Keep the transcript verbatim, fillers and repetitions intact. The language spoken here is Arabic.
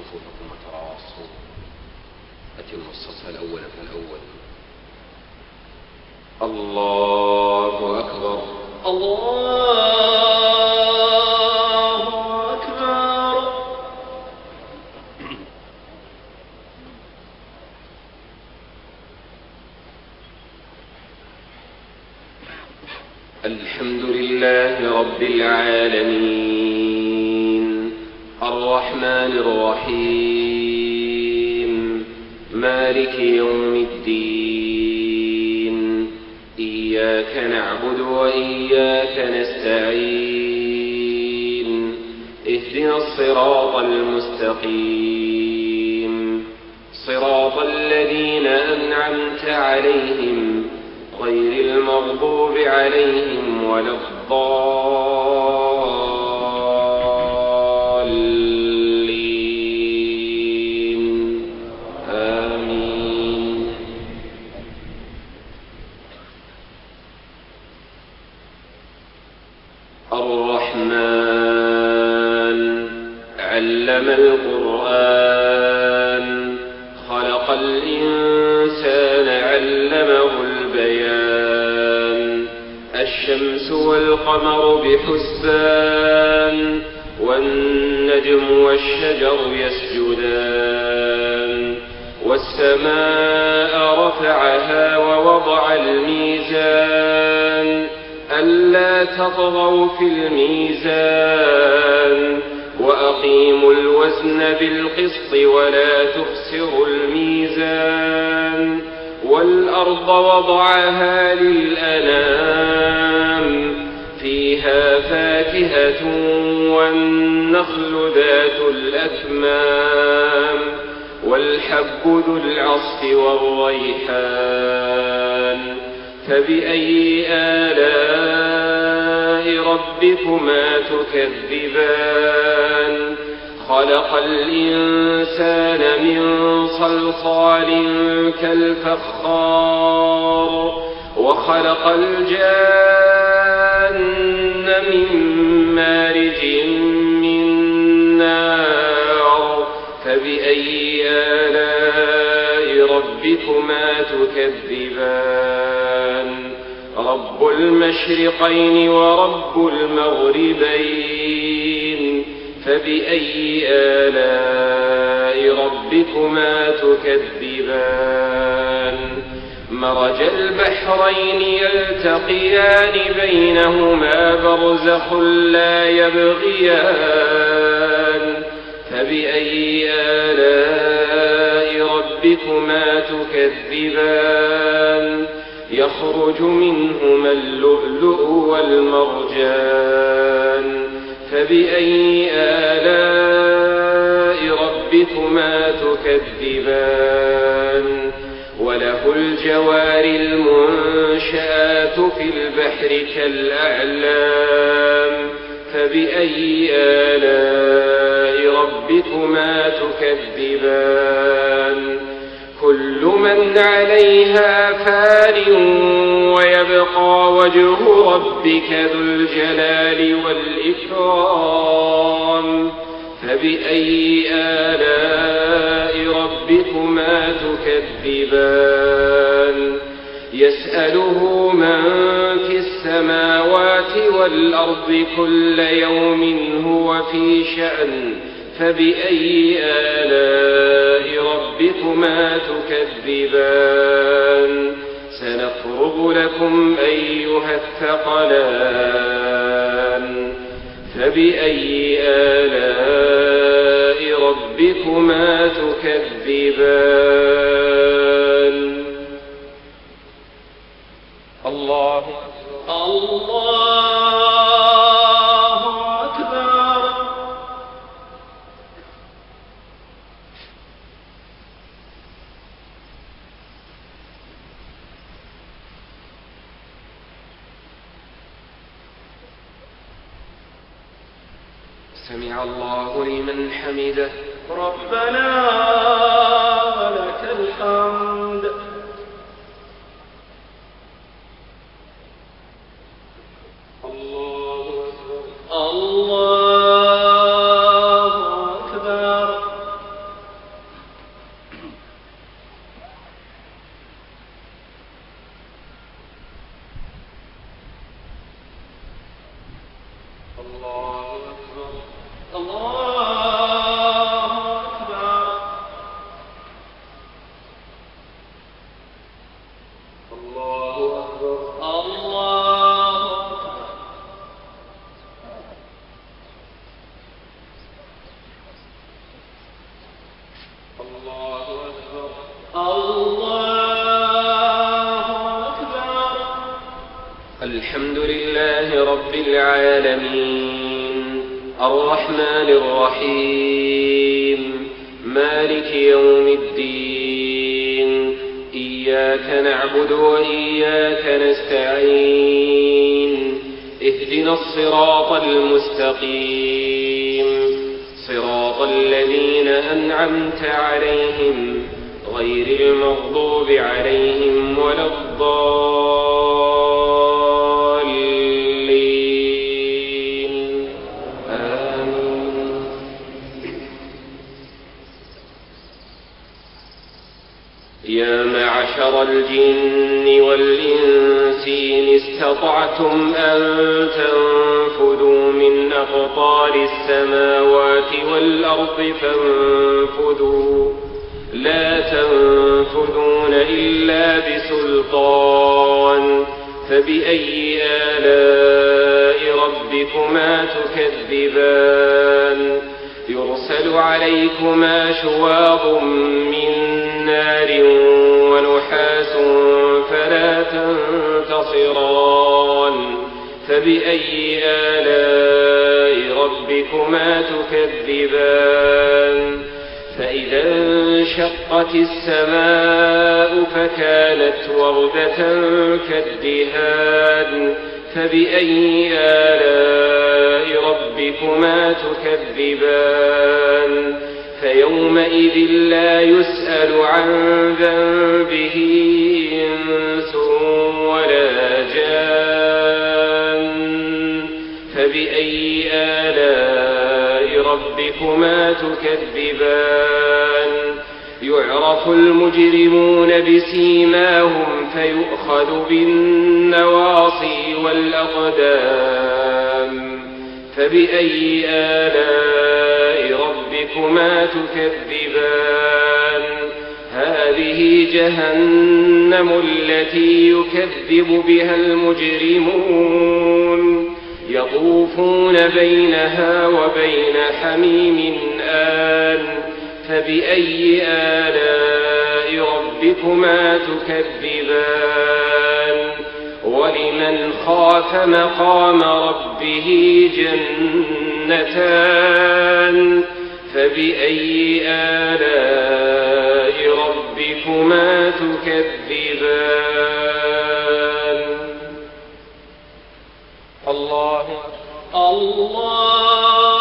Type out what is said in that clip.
صفوفكم وتراصوا. أتموا الصف الأول فالأول. الله أكبر. الله أكبر. الحمد لله رب العالمين الرحمن الرحيم مالك يوم الدين. إياك نعبد وإياك نستعين. اهدنا الصراط المستقيم صراط الذين أنعمت عليهم غير المغضوب عليهم ولا الضالين. آمين. الرحمن علم القرآن خلق الإنسان علمه البيان. الشمس والقمر بحسبان والنجم والشجر يسجدان. والسماء رفعها ووضع الميزان ألا تطغوا في الميزان وأقيموا الوزن بالقسط ولا تخسروا الميزان. والأرض وضعها للأنام فيها فاكهة والنخل ذات الأكمام والحب ذو العصف والريحان. فبأي آلاء ربكما تكذبان؟ خلق الإنسان من صلصال كالفخار وخلق الجان من مارج من نار. فبأي آلاء ربكما تكذبان؟ رب المشرقين ورب المغربين. فبأي آلاء ربكما تكذبان؟ مرج البحرين يلتقيان بينهما برزخ لا يبغيان. فبأي آلاء ربكما تكذبان؟ يخرج منهما اللؤلؤ والمرجان. فبأي آلاء ربكما تكذبان؟ وله الجوار المنشآت في البحر كالأعلام. فبأي آلاء ربكما تكذبان؟ كل من عليها فان ويبقى وجه ربك ذو الجلال والإكرام. فبأي آلاء ربكما تكذبان؟ يسأله من في السماوات والأرض كل يوم هو في شأن. فبأي آلاء ربكما تكذبان؟ سنفرغ لكم أيها الثقلان. فبأي آلاء ربكما تكذبان؟ الله الله أكبر. سمع الله لمن حمده. ربنا ولك الحمد. الله أكبر. الله أكبر. الله أكبر. الله أكبر. الله أكبر. الله أكبر. الله أكبر. الحمد لله رب العالمين الرحمن الرحيم مالك يوم الدين إياك نعبد وإياك نستعين اهدنا الصراط المستقيم صراط الذين أنعمت عليهم غير المغضوب عليهم ولا الضالين آمين. يا معشر الجن والإنس إن استطعتم أن تنفذوا من أقطار السماوات والأرض فانفذوا لا تنفذون إلا بسلطان فبأي آلاء ربكما تكذبان يرسل عليكما شواظ من نار ونحاس فلا تنتصران فبأي آلاء ربكما تكذبان فإذا انشقت السماء فكانت وردة كالدهان فبأي آلاء ربكما تكذبان فيومئذ لا يسأل عن ذنبه إنس ولا جان فبأي آلاء ربكما تكذبان يعرف المجرمون بسيماهم فيؤخذ بالنواصي والأقدام فبأي آلاء ربكما تكذبان هذه جهنم التي يكذب بها المجرمون يطوفون بينها وبين حميم آن فبأي آلاء ربكما تكذبان ولمن خاف مقام ربه جنتان فبأي آلاء ربكما تكذبان الله الله